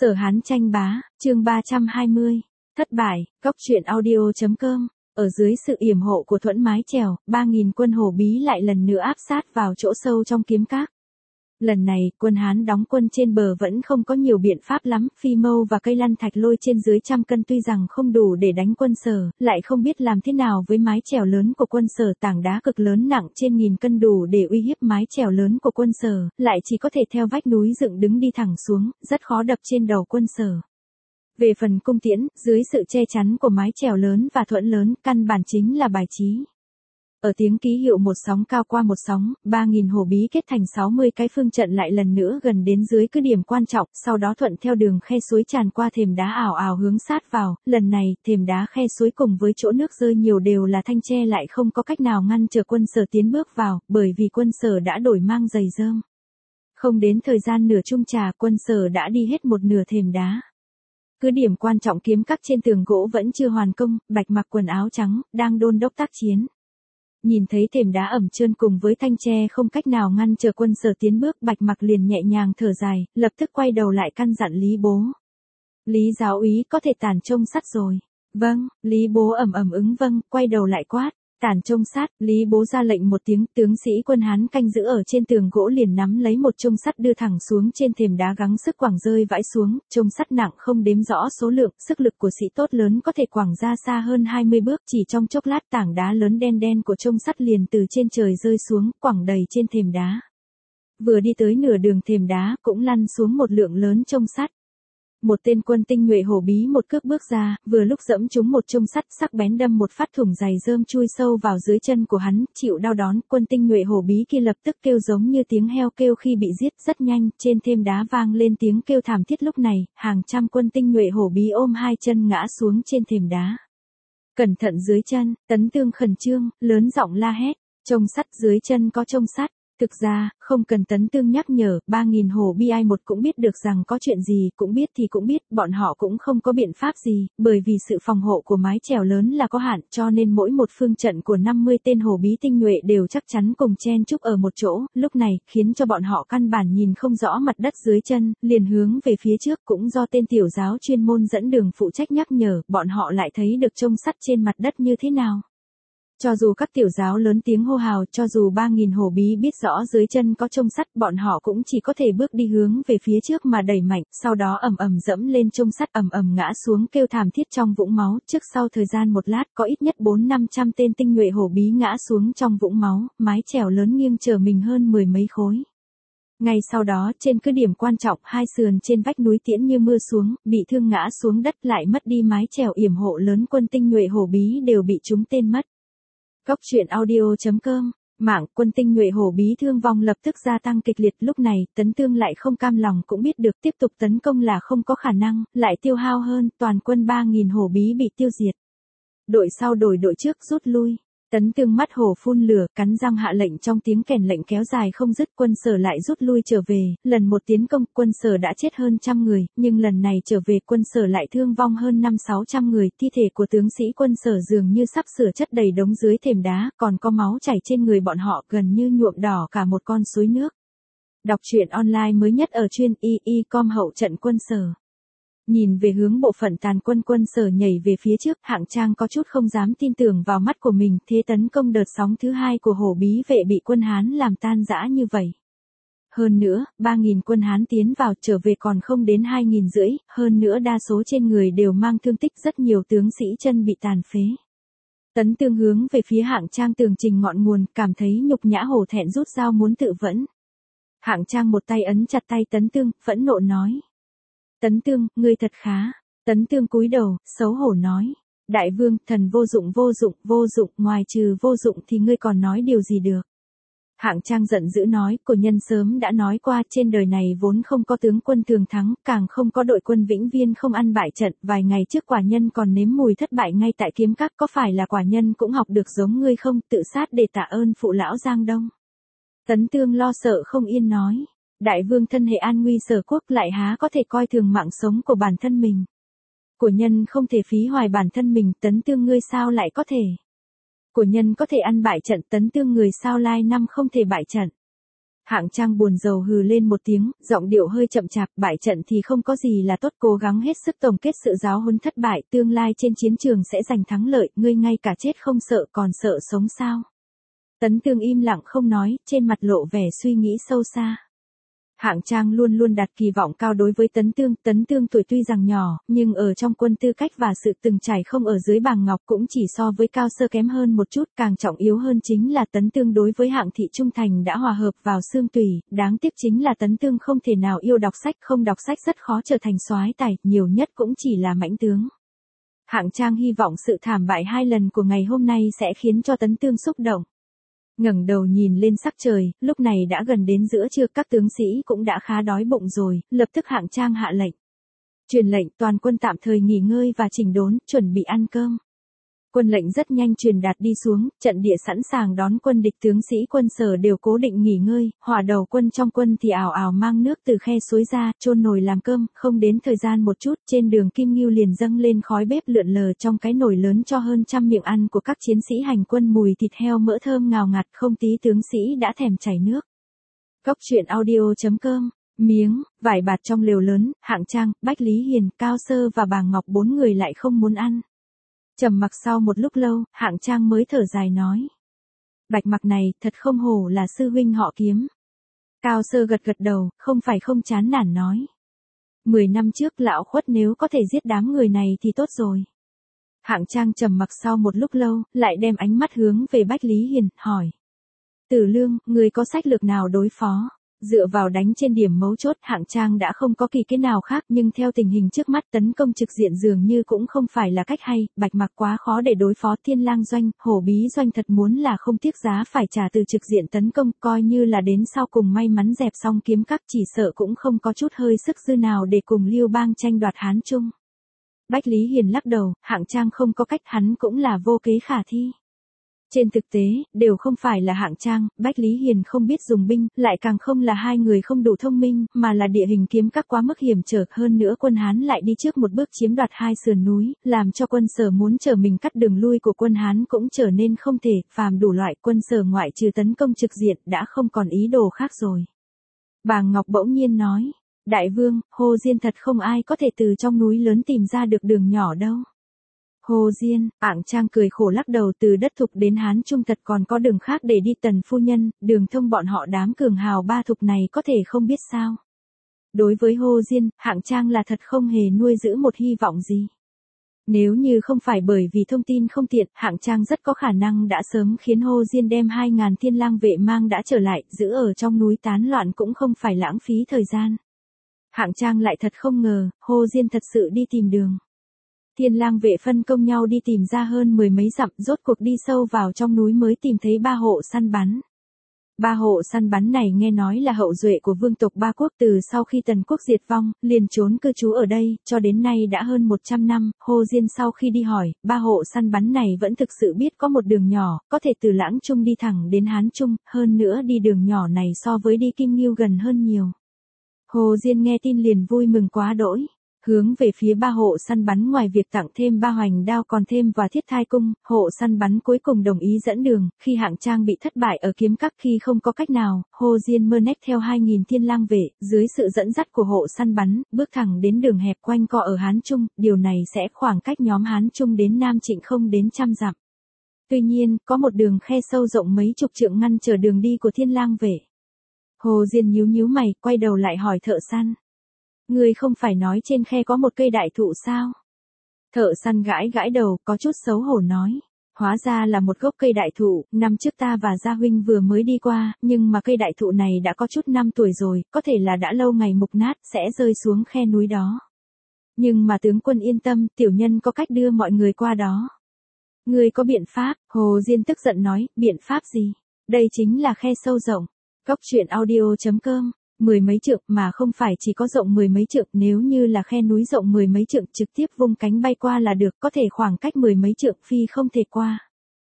Sở Hán tranh bá, chương 320. Thất bại, Cốc truyện audio.com. Ở dưới sự yểm hộ của Thuẫn Mái Chèo, 3.000 quân Hổ Bí lại lần nữa áp sát vào chỗ sâu trong kiếm các. Lần này, quân Hán đóng quân trên bờ vẫn không có nhiều biện pháp lắm, phi mâu và cây lăn thạch lôi trên dưới 100 cân tuy rằng không đủ để đánh quân Sở, lại không biết làm thế nào với mái chèo lớn của quân Sở, tảng đá cực lớn nặng trên 1.000 cân đủ để uy hiếp mái chèo lớn của quân Sở, lại chỉ có thể theo vách núi dựng đứng đi thẳng xuống, rất khó đập trên đầu quân Sở. Về phần cung tiễn, dưới sự che chắn của mái chèo lớn và thuẫn lớn, căn bản chính là bài trí. Ở tiếng ký hiệu một sóng cao qua một sóng, 3.000 Hổ Bí kết thành 60 cái phương trận lại lần nữa gần đến dưới cứ điểm quan trọng, sau đó thuận theo đường khe suối tràn qua thềm đá ảo ảo hướng sát vào, lần này, thềm đá khe suối cùng với chỗ nước rơi nhiều đều là thanh tre lại không có cách nào ngăn trở quân Sở tiến bước vào, bởi vì quân Sở đã đổi mang giày rơm. Không đến thời gian nửa chung trà, quân Sở đã đi hết một nửa thềm đá. Cứ điểm quan trọng kiếm các trên tường gỗ vẫn chưa hoàn công, Bạch mặc quần áo trắng, đang đôn đốc tác chiến. Nhìn thấy thềm đá ẩm trơn cùng với thanh tre không cách nào ngăn chờ quân Sở tiến bước, Bạch mặc liền nhẹ nhàng thở dài, lập tức quay đầu lại căn dặn Lý Bố. Lý giáo úy có thể tản trông sắt rồi. Vâng, Lý Bố ầm ầm ứng vâng, quay đầu lại quát. Tản trông sắt, Lý Bố ra lệnh một tiếng, tướng sĩ quân Hán canh giữ ở trên tường gỗ liền nắm lấy một trông sắt đưa thẳng xuống trên thềm đá gắng sức quẳng rơi vãi xuống, trông sắt nặng không đếm rõ số lượng, sức lực của sĩ tốt lớn có thể quẳng ra xa hơn 20 bước, chỉ trong chốc lát tảng đá lớn đen đen của trông sắt liền từ trên trời rơi xuống, quẳng đầy trên thềm đá. Vừa đi tới nửa đường thềm đá, cũng lăn xuống một lượng lớn trông sắt. Một tên quân tinh nhuệ Hổ Bí một cước bước ra, vừa lúc dẫm trúng một trông sắt sắc bén đâm một phát thủng giày rơm chui sâu vào dưới chân của hắn, chịu đau đón, quân tinh nhuệ Hổ Bí kia lập tức kêu giống như tiếng heo kêu khi bị giết, rất nhanh, trên thềm đá vang lên tiếng kêu thảm thiết. Lúc này, hàng trăm quân tinh nhuệ Hổ Bí ôm hai chân ngã xuống trên thềm đá. Cẩn thận dưới chân, Tấn Tương khẩn trương, lớn giọng la hét, trông sắt dưới chân có trông sắt. Thực ra, không cần Tấn Tương nhắc nhở, 3.000 Hổ Bí ai một cũng biết được rằng có chuyện gì, cũng biết, bọn họ cũng không có biện pháp gì, bởi vì sự phòng hộ của mái chèo lớn là có hạn, cho nên mỗi một phương trận của 50 tên Hổ Bí tinh nhuệ đều chắc chắn cùng chen chúc ở một chỗ, lúc này, khiến cho bọn họ căn bản nhìn không rõ mặt đất dưới chân, liền hướng về phía trước, cũng do tên tiểu giáo chuyên môn dẫn đường phụ trách nhắc nhở, bọn họ lại thấy được trông sắt trên mặt đất như thế nào. Cho dù các tiểu giáo lớn tiếng hô hào, cho dù 3.000 Hổ Bí biết rõ dưới chân có trông sắt, bọn họ cũng chỉ có thể bước đi hướng về phía trước mà đẩy mạnh, sau đó ầm ầm dẫm lên trông sắt, ầm ầm ngã xuống kêu thảm thiết trong vũng máu. Trước sau thời gian một lát, có ít nhất 400-500 tên tinh nhuệ Hổ Bí ngã xuống trong vũng máu, mái chèo lớn nghiêng trở mình hơn 10 mấy khối. Ngay sau đó, trên cứ điểm quan trọng, hai sườn trên vách núi tiễn như mưa xuống, bị thương ngã xuống đất, lại mất đi mái chèo yểm hộ lớn, quân tinh nhuệ Hổ Bí đều bị trúng tên mất. Cốc truyện audio.com. Mạng quân tinh nhuệ Hổ Bí thương vong lập tức gia tăng kịch liệt. Lúc này, Tấn Tương lại không cam lòng cũng biết được tiếp tục tấn công là không có khả năng, lại tiêu hao hơn, toàn quân 3.000 Hổ Bí bị tiêu diệt. Đội sau đổi đội trước rút lui. Tấn Tương mắt hổ phun lửa, cắn răng hạ lệnh, trong tiếng kèn lệnh kéo dài không dứt, quân Sở lại rút lui trở về, lần một tiến công, quân Sở đã chết hơn 100 người, nhưng lần này trở về quân Sở lại thương vong hơn 500-600 người, thi thể của tướng sĩ quân Sở dường như sắp sửa chất đầy đống dưới thềm đá, còn có máu chảy trên người bọn họ, gần như nhuộm đỏ cả một con suối nước. Đọc truyện online mới nhất ở truyện y.com hậu trận quân Sở. Nhìn về hướng bộ phận tàn quân quân Sở nhảy về phía trước, Hạng Trang có chút không dám tin tưởng vào mắt của mình, thế tấn công đợt sóng thứ hai của Hổ Bí vệ bị quân Hán làm tan rã như vậy. Hơn nữa, 3.000 quân Hán tiến vào trở về còn không đến 2.500, hơn nữa đa số trên người đều mang thương tích, rất nhiều tướng sĩ chân bị tàn phế. Tấn Tương hướng về phía Hạng Trang tường trình ngọn nguồn, cảm thấy nhục nhã hổ thẹn rút dao muốn tự vẫn. Hạng Trang một tay ấn chặt tay Tấn Tương, phẫn nộ nói. Tấn Tương, ngươi thật khá. Tấn Tương cúi đầu, xấu hổ nói. Đại vương, thần vô dụng, ngoài trừ vô dụng thì ngươi còn nói điều gì được. Hạng Trang giận dữ nói, cổ nhân sớm đã nói qua, trên đời này vốn không có tướng quân thường thắng, càng không có đội quân vĩnh viên không ăn bại trận, vài ngày trước quả nhân còn nếm mùi thất bại ngay tại kiếm các, có phải là quả nhân cũng học được giống ngươi không, tự sát để tạ ơn phụ lão Giang Đông. Tấn Tương lo sợ không yên nói. Đại vương thân hệ an nguy Sở quốc lại há có thể coi thường mạng sống của bản thân mình. Của nhân không thể phí hoài bản thân mình, Tấn Tương ngươi sao lại có thể. Của nhân có thể ăn bại trận, Tấn Tương người sao lai năm không thể bại trận. Hạng Trang buồn rầu hừ lên một tiếng, giọng điệu hơi chậm chạp, bại trận thì không có gì là tốt, cố gắng hết sức tổng kết sự giáo huấn thất bại, tương lai trên chiến trường sẽ giành thắng lợi, ngươi ngay cả chết không sợ còn sợ sống sao? Tấn Tương im lặng không nói, trên mặt lộ vẻ suy nghĩ sâu xa. Hạng Trang luôn luôn đặt kỳ vọng cao đối với Tấn Tương tuổi tuy rằng nhỏ, nhưng ở trong quân tư cách và sự từng trải không ở dưới bàng ngọc cũng chỉ so với Cao Sơ kém hơn một chút, càng trọng yếu hơn chính là Tấn Tương đối với Hạng Thị trung thành đã hòa hợp vào xương tủy, đáng tiếc chính là Tấn Tương không thể nào yêu đọc sách, không đọc sách rất khó trở thành soái tài, nhiều nhất cũng chỉ là mãnh tướng. Hạng Trang hy vọng sự thảm bại 2 lần của ngày hôm nay sẽ khiến cho Tấn Tương xúc động. Ngẩng đầu nhìn lên sắc trời, lúc này đã gần đến giữa trưa, các tướng sĩ cũng đã khá đói bụng rồi, lập tức Hạng Trang hạ lệnh. Truyền lệnh toàn quân tạm thời nghỉ ngơi và chỉnh đốn, chuẩn bị ăn cơm. Quân lệnh rất nhanh truyền đạt đi xuống, trận địa sẵn sàng đón quân địch, tướng sĩ quân Sở đều cố định nghỉ ngơi, hỏa đầu quân trong quân thì ào ào mang nước từ khe suối ra, chôn nồi làm cơm, không đến thời gian một chút, trên đường Kim Ngưu liền dâng lên khói bếp lượn lờ trong cái nồi lớn cho hơn 100 miệng ăn của các chiến sĩ hành quân, mùi thịt heo mỡ thơm ngào ngạt, không tí tướng sĩ đã thèm chảy nước. Góc truyện audio.com. Miếng, vải bạt trong lều lớn, Hạng Trang, Bách Lý Hiền, Cao Sơ và Bàng Ngọc 4 người lại không muốn ăn. Trầm mặc sau một lúc lâu, Hạng Trang mới thở dài nói. Bạch Mặc này, thật không hổ là sư huynh họ Kiếm. Cao Sơ gật gật đầu, không phải không chán nản nói. 10 năm trước lão Khuất nếu có thể giết đám người này thì tốt rồi. Hạng Trang trầm mặc sau một lúc lâu, lại đem ánh mắt hướng về Bách Lý Hiền, hỏi. Tử Lương, người có sách lược nào đối phó? Dựa vào đánh trên điểm mấu chốt, Hạng Trang đã không có kỳ kế nào khác, nhưng theo tình hình trước mắt tấn công trực diện dường như cũng không phải là cách hay, Bạch Mặc quá khó để đối phó. Thiên Lang doanh, Hổ Bí doanh thật muốn là không tiếc giá phải trả từ trực diện tấn công, coi như là đến sau cùng may mắn dẹp xong kiếm các, chỉ sợ cũng không có chút hơi sức dư nào để cùng Lưu Bang tranh đoạt Hán Trung. Bách Lý Hiền lắc đầu, Hạng Trang không có cách, hắn cũng là vô kế khả thi. Trên thực tế, đều không phải là Hạng Trang, Bách Lý Hiền không biết dùng binh, lại càng không là hai người không đủ thông minh, mà là địa hình kiếm các quá mức hiểm trở, hơn nữa quân Hán lại đi trước một bước chiếm đoạt 2 sườn núi, làm cho quân Sở muốn trở mình cắt đường lui của quân Hán cũng trở nên không thể, phàm đủ loại quân Sở ngoại trừ tấn công trực diện đã không còn ý đồ khác rồi. Bàng Ngọc bỗng nhiên nói, Đại Vương, Hồ Diên thật không ai có thể từ trong núi lớn tìm ra được đường nhỏ đâu. Hồ Diên, Hạng Trang cười khổ lắc đầu, từ đất thục đến Hán Trung thật còn có đường khác để đi. Tần phu nhân, đường thông bọn họ đám cường hào ba thục này có thể không biết sao. Đối với Hồ Diên, Hạng Trang là thật không hề nuôi giữ một hy vọng gì. Nếu như không phải bởi vì thông tin không tiện, Hạng Trang rất có khả năng đã sớm khiến Hồ Diên đem 2.000 Thiên Lang vệ mang đã trở lại, giữ ở trong núi tán loạn cũng không phải lãng phí thời gian. Hạng Trang lại thật không ngờ, Hồ Diên thật sự đi tìm đường. Thiên Lang vệ phân công nhau đi tìm ra hơn 10 mấy dặm, rốt cuộc đi sâu vào trong núi mới tìm thấy 3 hộ săn bắn. 3 hộ săn bắn này nghe nói là hậu duệ của vương tộc Ba Quốc, từ sau khi Tần Quốc diệt vong, liền trốn cư trú ở đây, cho đến nay đã hơn 100 năm. Hồ Diên sau khi đi hỏi, 3 hộ săn bắn này vẫn thực sự biết có một đường nhỏ, có thể từ Lãng Trung đi thẳng đến Hán Trung, hơn nữa đi đường nhỏ này so với đi Kim Ngưu gần hơn nhiều. Hồ Diên nghe tin liền vui mừng quá đỗi. Hướng về phía 3 hộ săn bắn, ngoài việc tặng thêm 3 hoành đao còn thêm và thiết thai cung, hộ săn bắn cuối cùng đồng ý dẫn đường. Khi Hạng Trang bị thất bại ở kiếm các, khi không có cách nào, Hồ Diên mơ nách theo 2.000 Thiên Lang vệ, dưới sự dẫn dắt của hộ săn bắn, bước thẳng đến đường hẹp quanh co ở Hán Trung, điều này sẽ khoảng cách nhóm Hán Trung đến Nam Trịnh không đến 100 dặm. Tuy nhiên, có một đường khe sâu rộng mấy chục trượng ngăn trở đường đi của Thiên Lang vệ. Hồ Diên nhíu nhíu mày, quay đầu lại hỏi thợ săn. Ngươi không phải nói trên khe có một cây đại thụ sao? Thợ săn gãi gãi đầu, có chút xấu hổ nói. Hóa ra là một gốc cây đại thụ, năm trước ta và Gia huynh vừa mới đi qua, nhưng mà cây đại thụ này đã có chút năm tuổi rồi, có thể là đã lâu ngày mục nát, sẽ rơi xuống khe núi đó. Nhưng mà tướng quân yên tâm, tiểu nhân có cách đưa mọi người qua đó. Ngươi có biện pháp? Hồ Diên tức giận nói, biện pháp gì? Đây chính là khe sâu rộng. Góc truyện audio.com. 10 mấy trượng, mà không phải chỉ có rộng 10 mấy trượng, nếu như là khe núi rộng 10 mấy trượng trực tiếp vung cánh bay qua là được, có thể khoảng cách 10 mấy trượng phi không thể qua.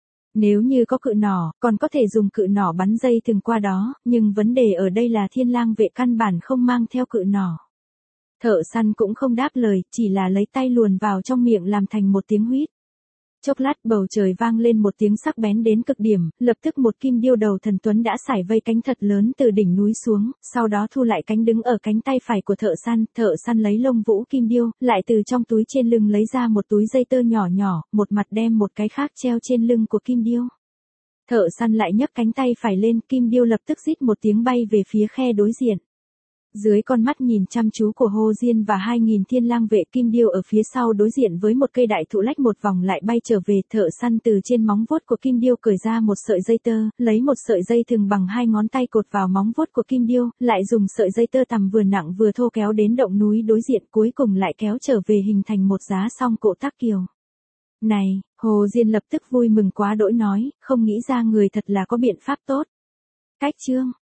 Nếu như có cự nỏ, còn có thể dùng cự nỏ bắn dây thừng qua đó, nhưng vấn đề ở đây là Thiên Lang vệ căn bản không mang theo cự nỏ. Thợ săn cũng không đáp lời, chỉ là lấy tay luồn vào trong miệng làm thành một tiếng huýt. Chốc lát bầu trời vang lên một tiếng sắc bén đến cực điểm, lập tức một kim điêu đầu thần tuấn đã sải vây cánh thật lớn từ đỉnh núi xuống, sau đó thu lại cánh đứng ở cánh tay phải của thợ săn lấy lông vũ kim điêu, lại từ trong túi trên lưng lấy ra một túi dây tơ nhỏ nhỏ, một mặt đem một cái khác treo trên lưng của kim điêu. Thợ săn lại nhấc cánh tay phải lên, kim điêu lập tức rít một tiếng bay về phía khe đối diện. Dưới con mắt nhìn chăm chú của Hồ Diên và 2000 thiên lang vệ, kim điêu ở phía sau đối diện với một cây đại thụ lách một vòng lại bay trở về. Thợ săn từ trên móng vuốt của kim điêu cởi ra một sợi dây tơ, lấy một sợi dây thừng bằng 2 ngón tay cột vào móng vuốt của kim điêu, lại dùng sợi dây tơ tằm vừa nặng vừa thô kéo đến động núi đối diện, cuối cùng lại kéo trở về hình thành một giá song cộ tác kiều. Này, Hồ Diên lập tức vui mừng quá đỗi nói, không nghĩ ra người thật là có biện pháp tốt. Cách chương